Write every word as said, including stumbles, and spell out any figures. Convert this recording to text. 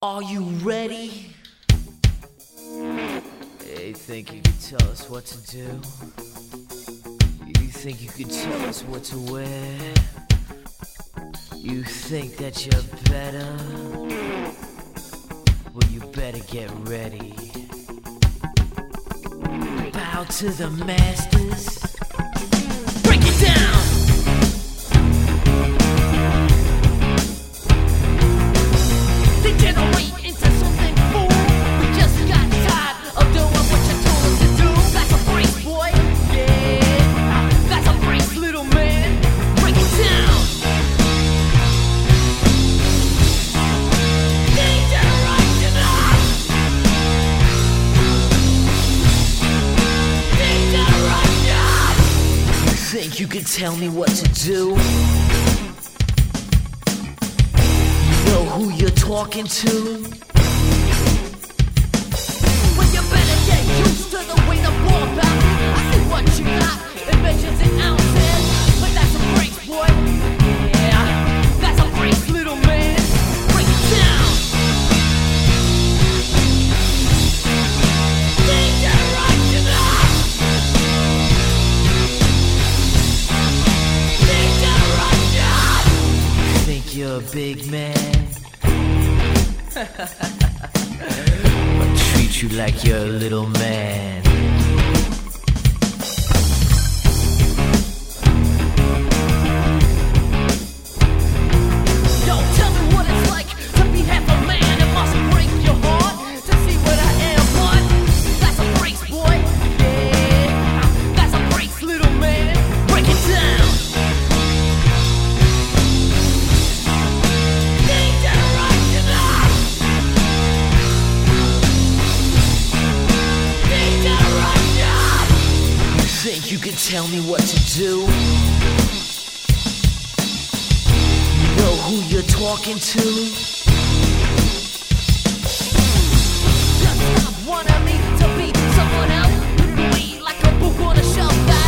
Are you ready? Hey, think you could tell us what to do? You think you could tell us what to wear? You think that you're better? Well, you better get ready. Bow to the masters. Break it down! Degenerate into something fool. We just got tired of doing what you told us to do. That's a break, boy. Yeah, that's a break, little man. Break it down. Degeneration. Degeneration. You think you can tell me what to do? Know who you're talking to? Well, you better get used to the way the ball bounces. I see what you got in measures and ounces, but that's a break, boy. Yeah, that's a break, little man. Break it down. Degeneration. Degeneration. Think you're a big man? I'll treat you like you're a little man. Yo, tell me what it's like to be half a man. It must break your heart to see what I am, but that's a break, boy. Yeah, that's a break, little man. Break it down. Think you can tell me what to do? You know who you're talking to? Just stop wanting me to be someone else. Be like a book on a shelf that